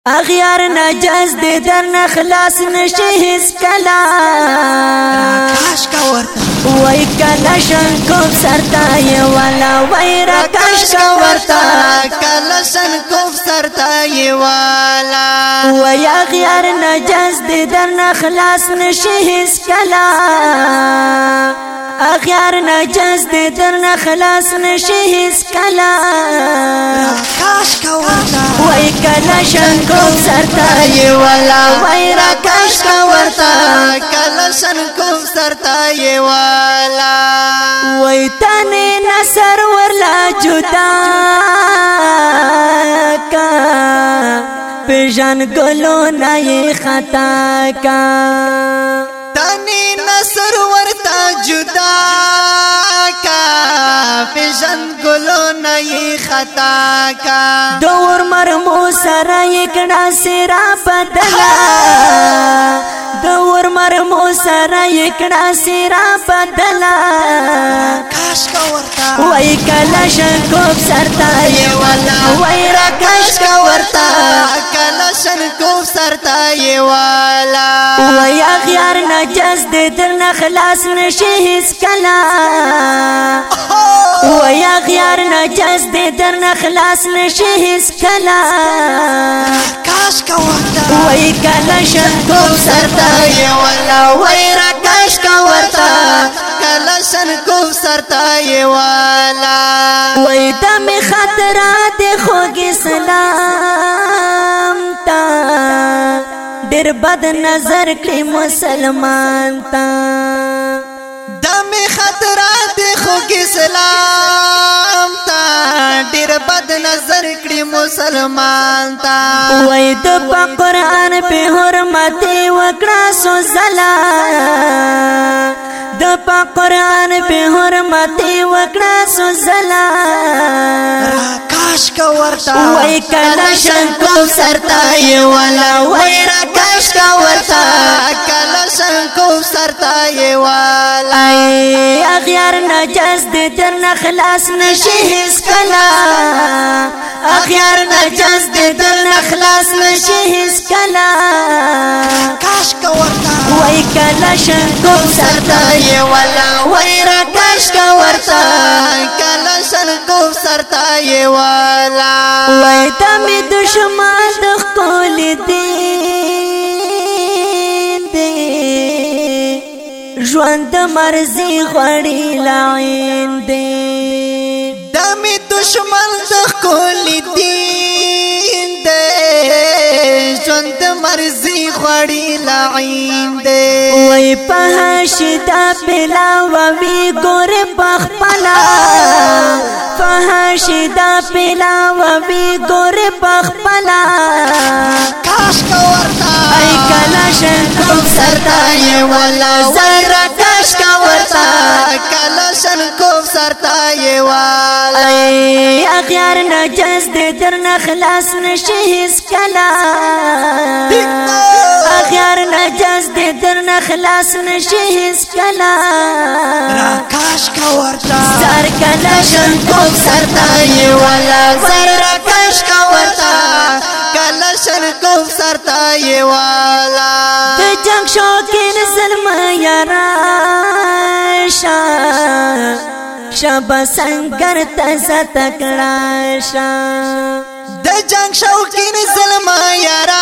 اغیار نجس دې درنه خلاص نشي هیڅ کلا کاش کا ورته وای کلا شنکوب سرتا یې والا وای را کاش کا ورتا کلا شنکوب سرتا یې والا وای اغیار نجس دې درنه خلاص نشي هیڅ کلا اغیار نجس دې درنه خلاص نشي هیڅ کلا کاش کا ورته وای کلا شنکوب سرتا یې والا وای را کاش کا ورتا کلا شنکوب سرتا یې والا وای تنه نصر ورلا جدا کا پېژن ګلو نه خطا کا تنه نصر ورتا جدا کا پېژن ګلو نه خطا کا دور مرمو سره یکړه سرا بدلا دور مرمو سره یکړه سرا بدلا کاش کا ورتا وای کلا شنکوب سرتا یې والا وای را کاش کا ورتا کلا شنکوب سرتا یې والا وای اغیار نجس دې درنه خلاص نشي هیڅ کلا وای اغیار نجس دې درنه خلاص نشي هیڅ کلا کاش کا ورتا وای کلا شنکوب سرتا یې والا وای را کاش کا ورتا کلا شنکوب سرتا یې والا وای دم خطرات خوږ اسلام تا ډېر بد نظر کړی مسلمان تا دم خطرات خوږ اسلام تا ډېر بد نظر کړی مسلمان تا وای د قرآن په حرمت وکړه سو زلا د قرآن په حرمت وکړه سو زلا کاش کا ورتا وای کلا شنکوب سرتا یې والا وای را کاش کا ورتا کلا شنکوب سرتا یې والا اغیار نجس دې درنه خلاص نشي هیڅ کلا اغیار نجس دې درنه خلاص نشي هیڅ کلا کاش کا ورتا وای کلا شنکوب سرتا یې والا وای را کاش کا ورتا کلا شنکوب سرتا یې والا وای تمه دشمن د خپل دین دې ژوند مرزي غړي لعين دې دمه دشمن د خپل دین دې ژوند مرزي غړي لعين دې وای په شدا پلا وی ګور بخپلا فهشدا پلا وی ګور بخپلا کاش کا ورتا ای کلا شنکوب سرتا یې والا زرا کاش کا ورتا کلا شنکوب سرتا یې والا ای اغیار نجس دې درنه خلاص نشي هیڅ کلا اغیار نجس دې درنه خلاص نشي هیڅ کلا کاش کا ورتا سر کلا شنکوب سرتا یې والا زرا کاش کا ورتا کلا شنکوب سرتا یې والا د جنگ شوقین ظلم یارا شابه سنگر تزه تکړه شا د جنگ شوقین ظلم یارا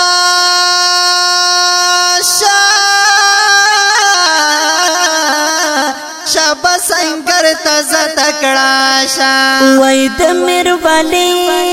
شابه سنگر تزه تکړه شا وای د میر والی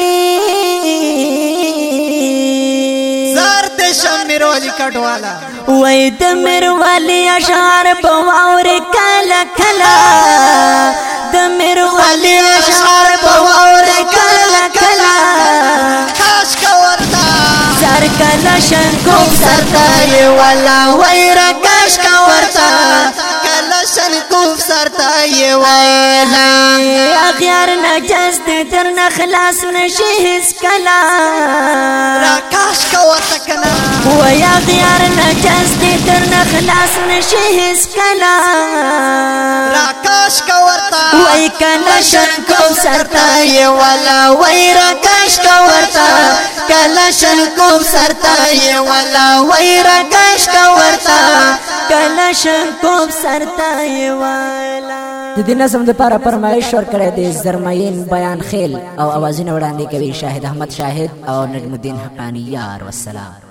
زار د شمیر والی کټوالا وای د میر والی اشعار په اور کلا کلا د میر والی اشعار په اور کلا کلا کاش کا ورتا سر کلا شنکوب سرتا یې والا وای را کاش کا ورتا کلا شنکوب سرتا یې والا اغیار نجس دې درنه خلاص نشي هیڅ کلا کاش کا ورتا کنا وای اغیار نجس دی در نخلاص نشی هیڅ کلا راکاش کا ورتا وای کلا شن کو سرتا یہ والا وای راکاش کا ورتا کلا شن کو سرتا یہ والا وای راکاش کا ورتا کلا شن کو سرتا یہ والا د دې نظم لپاره فرمایش ورکړی دی زرمین بیان خیل او اوازونه وړاندې کوي شاهد احمد شاهد او نجم الدین حقانی یار والسلام.